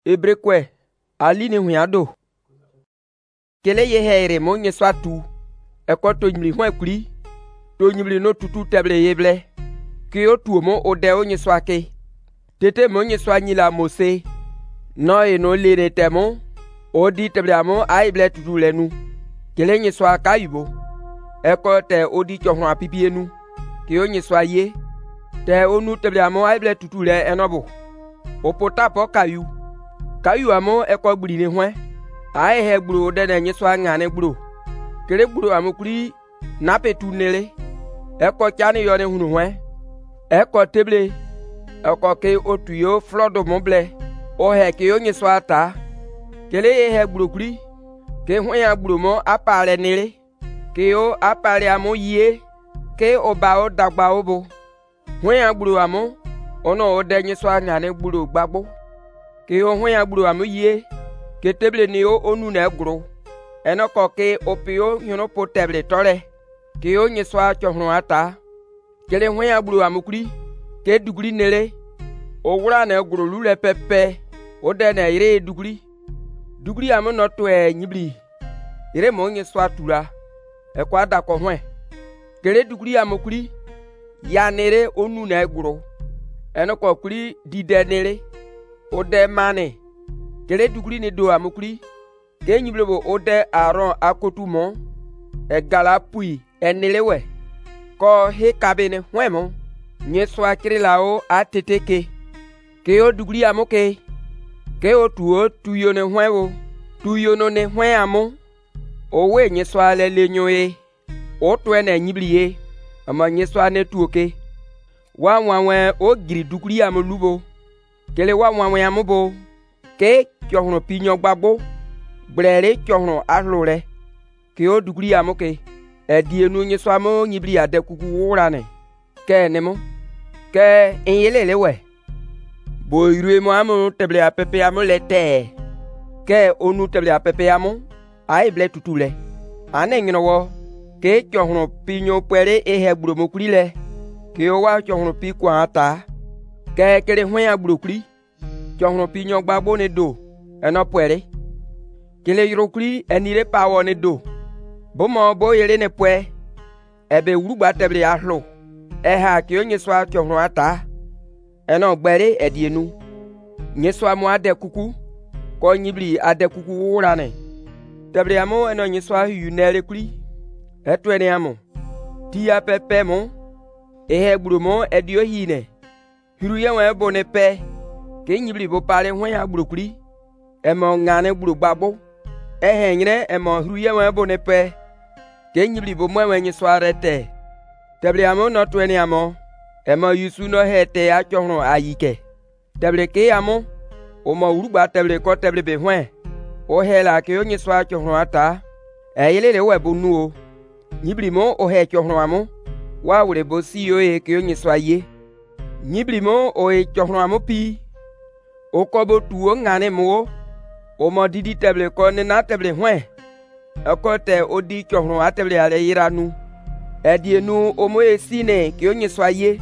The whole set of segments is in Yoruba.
Ebrekwe ali ni huado. Kele ye here mo nye swatu. Eko to nyimli hwan kuri. To nyimli no tutu teble yeble. Ki o tu mo ode o nye swake. Tete mo nye swa nyila mose. No e no lere temo. Odi teble amo aible tutu lenu. Kele nye swa kayubo. Eko te odi chohwa pipienu. Ki o nye swa ye. Te onu teble amo aible tutu le enobo. Opota po kayu. Kayu amo eko gburi ni hwan. Ai he gburu de na nye swa ngane gburu. Kele gburu amo kuri nape tu nele. Eko chani yone hunu hwan. Eko teble. Eko ke otu yo flodo moble. O he ke yo nye swa ta. Kele ye he gburu kuri. Ke hwan ya gburu mo apale nele. Ke yo apale amo ye. Ke oba o dagba obo. Hwan ya gburu amo. Ono o de nye swa ngane gburu gbagbo. Ke yo hwan ya gburu amo ye. Ke teble ni yo onu na gburu. Eno ko ke opio yono po teble tole. Ke yo nye swa chohno ata. Kele hwan ya gburu amo kuri. Ke duguri nele. O wura na gburu lule pepe. O de na ire duguri. Duguri amo no to nyibli. Ire mo nye swa tura. E kwa da ko hwan. Kele duguri amo kuri. Ya nere onu na gburu. Eno ko kuri dide nele. O de mane. Kele duguri ni do amukuri. Ke nyiblebo o de aron akotu mo. E gala pui enelewe. Ko he kabene hwemo. Nye swa kiri la o a teteke. Ke o duguri amuke. Ke o tuyo ne hwewo. Tuyo no ne hwen amu. O we nye swa le lenyoe. O tue ne nyibliye. Ama nye swa ne tuoke. Wa mwawe o giri duguri amulubo. Kele wa mwawe amubo. Ke kyohno pinyo gbagbo. Brere kyohno ahlore. Ke o duguri amuke. Edienu nye swa mo nyibli ade kuku wurane. Ke nemo. Ke inyelelewe. Bo irue mo amu teble apepe amu lete. Ke onu teble apepe amu. Aible tutule. Ane nginowo. Ke kyohno pinyo pwere ehe gburo mokuri le. Ke o wa kyohno pi kwa ata. Ke kele hwen ya gburo kuri. Kyohno pinyo gbagbo ne do. Eno pwere. Kele yorokuri enire pawo ne do. Bomo bo yele ne pwe. Ebe urugba teble ahlo. Eha ki o nye swa kyohno ata. Eno gbere edienu. Nye swa mo ade kuku. Ko nyibli ade kuku wurane. Teble amo eno nye swa yunere kuri. Etwene amo. Tia pepe mo. Ehe gburu mo edio hine. Hiru ye wen bo ne pe. Ke nyibli bo pale hwan ya gburu kuri. Emo ngane gburu gbagbo. Ehe nyire emo hiru ye wen bo ne pe. Ke nyibli bo mwen nye swa rete. Teble amo no twene amo. Emo yusu no hete a chohno ayike. Teble ke amo. Omo urugba teble ko teble be hwan. O hela ke o nye swa chohno ata. Eyele le we bo nuo. Nyibli mo o he chohno amo. Wa wure bo si yo e ke o nye swa ye. Nyibli mo o e chohno amo pi. O kobo tuo ngane mo. O mo didi teble ko ne na teble hwan. Eko te o di chohno a teble ale yiranu. Edienu o mo e sine ke o nye swa ye.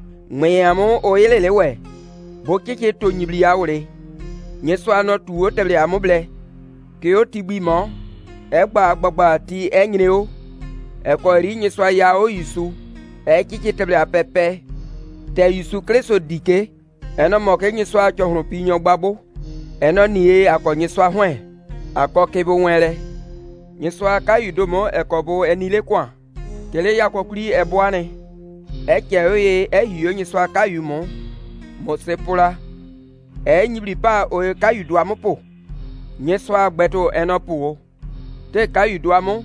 Mwe amo o yelele we. Bo keke to nyibli ya wure. Nye swa no tuo teble amo ble. Ke o tigbi mo. Egba gbagba ti enyine o. Eko ri nye swa ya o yusu. Keke teble a pepe. Te yusu kreso dike. Eno mo ke nye swa chohno pinyo gbagbo. Eno niye ako nye swa hwen. Ako kebo wenle. Nye swa kayudo mo eko bo enile kwa. Kele yako kuri eboane. Eke oye ehiyo nye swa kayu mo. Mo sepula. Nyibli pa oye kayudo amopo. Nye swa gbeto enopo. Te kayudo amo.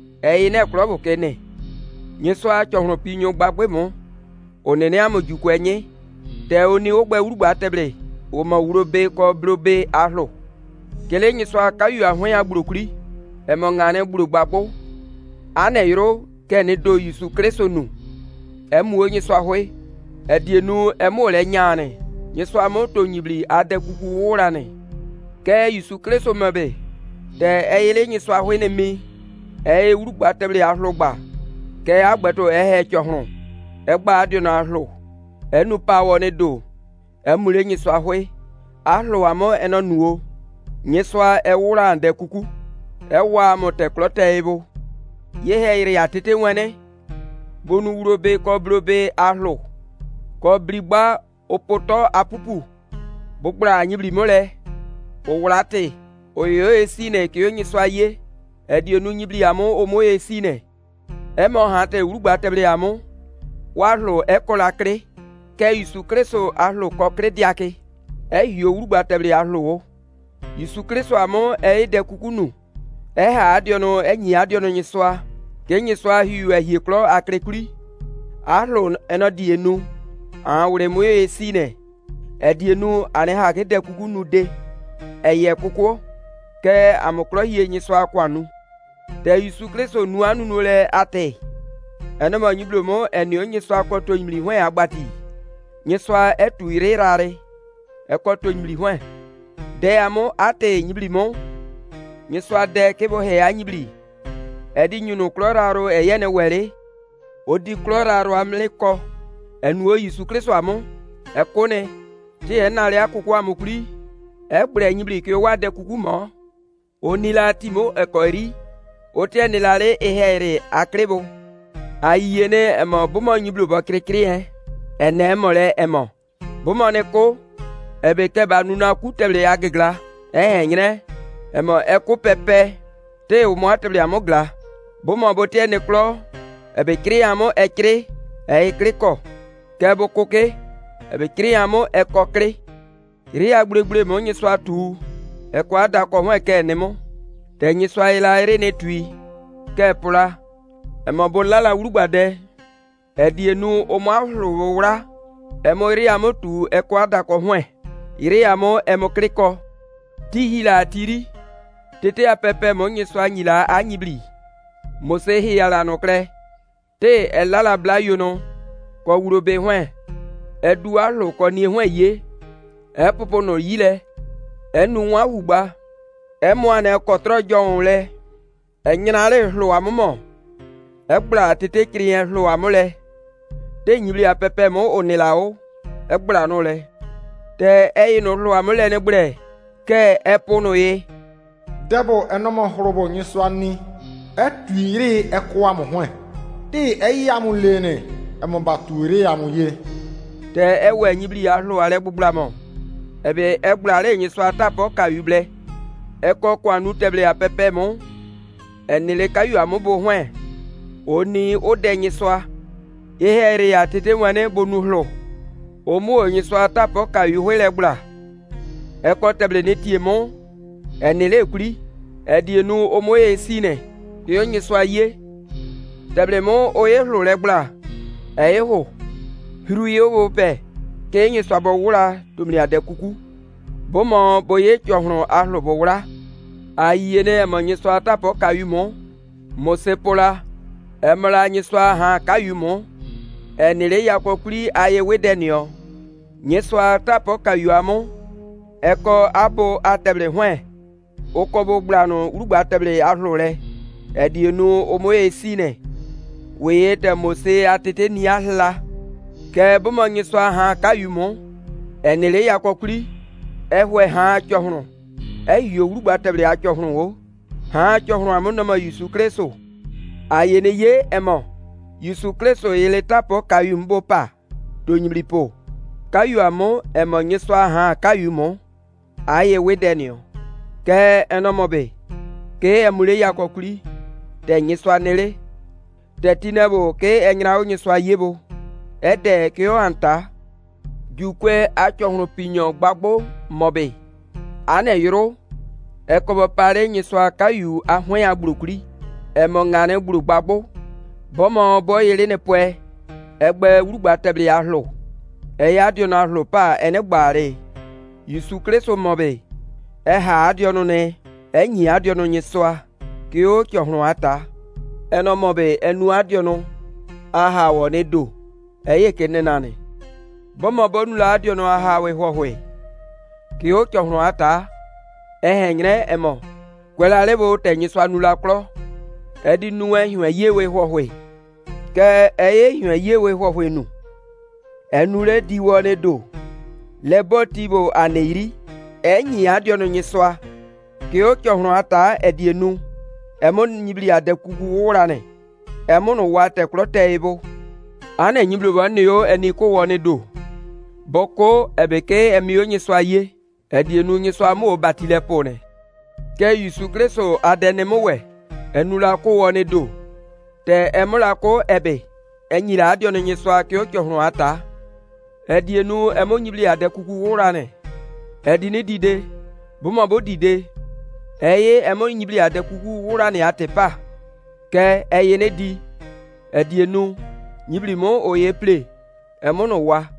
Ine klobo kene. Nye swa chohno pinyo gbagbo mo. Onene amo jukwenye. Te oni ogbe urugba teble. O ma urobe ko brobe ahlo. Kele nye swa kayu ahwen ya gburu kuri. Emo ngane gburu gbagbo. Ane yoro kene do yusu kreso nu. Emu nye swa hwe. Edienu emu le nyane. Nye swa mo to nyibli ade kuku wurane. Ke yusu kreso mebe. Te eyele nye swa hwe ne mi. Urugba teble ahlo gba. Ke agbeto ehe chohno. Egba adio na ahlo. Enu pa wo ne do. Emule nye swa hwe. ahlo amo eno nuo nyeswa ewura ande kuku ewa mote klote ebo yehe ire atete wene bonu urobe ko brobe ahlo ko brigba opoto apupu bukra anyibli mole owrate oyo esine ke onyeswa ye edionu nyibli amo omo esine emo hate urugba teble amo wahlo ekolakre ke Yesu Kristo ahlo kokre diake ehio urugba teble ahlo Yesu Kristo amo de kukunu ha adiono enyi adiono nyeswa ke nyeswa hiu ehiklo akrekuri ahlo eno dienu awre mo esine edienu ane ha ke de kukunu de eye kuku ke amokro hie nyeswa kwanu de Yesu Kristo nu anu no le ate eno ma nyiblomo eni onyeswa kwato nyimli hwan agbati nyeswa etu irerare ekwato nyimli hwan de amo ate nyiblimo nyeswa de kebo he anyibli edi nyunu kloraro eyene were odi kloraro amleko enu Yesu Kristo amo ekone ti enale akuku amukuri egbre nyibli ke wade kuku mo onila timo ekori ote nilale ehere akrebo ayene emo bumo nyiblo bo krikri ene mole emo bumo ne ko ebe ke banuna kutele agegla nyine emo eku pepe te o mo atele amogla bumo bote ne klo ebe kri amo ekri kriko ke bokoke ebe kri amo ekokri ri agbregbre mo nyeswa atu ekwa da ko ho eke nemo te nyeswa ila ere ne tui ke pula emo bolala urugbade edienu o mo ahlo wura emo ri amo tu ekwa da ko ho iri amo emo kriko ti hila tiri tete apepe mo nyeswa nyila anyibli mose hiala no kre te elala blayono ko urobe hwen edu ahlo ko ni hwen ye epopo no yile enu wa ugba emo ane kotro jonle enyinale hlo amomo egbra tete kriyen hlo amole te nyibli apepe mo onilao egbra no le te eyino hlo amole ne gbre ke epono ye debo enomo horobo nyiswani etuire ekwa mo hwen ti eyamu lene emo batuire amu ye te ewe nyibli ahlo ale gbugla mo ebe egblare nyiswa tapo kayuble eko kwanu teble apepe mo enile kayu amubo hwen oni ode nyiswa ehere ya tete wane bonu hlo omu nyiswa tapo kayu hwele gbla eko teble netiemo enile kuri edienu omo esine yo nyiswa ye teble mo oye hlo le gbla eho hiru ye wo pe ke nyiswa bo wura tumri ade kuku bomo boye tiohro ahlo bo wura ayene mo nyiswa tapo kayumo mosepola emla nyiswa ha kayumo enile yakokuri aye wedenio nyiswa tapo kayuamo eko abo ateble hwen okobo gblano urugba teble ahlo le edienu omo esine weye te mose atete ni ahla ke bomo nyiswa ha kayumo enile yakokuri ehwe ha tiohro eyo urugba teble atiohro wo ha tiohro amono Yesu Kristo ayene ye emo Yesu Kristo ele tapo kayumbo pa donyiblipo kayu amo emo nyiswa ha kayumo aye wedenio ke enomobe ke emule yakokuri te nyiswa nele te tinebo ke enyra nyiswa yebo ede ke o anta jukwe achohro pinyo gbagbo mobe ane yoro ekobo pare nyiswa kayu ahwen agbukuri emo ngane gburu gbagbo bomo boyele ne pwe egbe urugba teble ahlo eya diona ahlo pa ene gbare Yesu Kristo mobe ha adiono ne enyi adiono nyiswa ki o kyohro ata eno mobe enu adiono aha wo ne do eye kenenane bomo bonu la adiono aha we hohwe ki o kyohro ata nyre emo kwela lebo te nyiswa nula klo edi nuwe hwe yewe hohwe ke eye hwe yewe hohwe nu enule diwo ne do lebo tibo aneiri enyi adio no nyiswa ke o kyohro ata edienu emon nyibli adekugu wurane emon wa te klote ibo ana nyibli wanyo eni ko woni do boko ebeke emi o nyiswa ye edienu nyiswa mo batile pone ke Yesu Kristo adenemo we enula ko woni do te emula ko ebe enyira adio no nyiswa ke o kyohro ata edienu emon nyibli adekugu wurane edini dide buma bo dide eye emon nyibli adekugu wurane atepa ke eye ne di edienu nyibli mo oye ple emono wa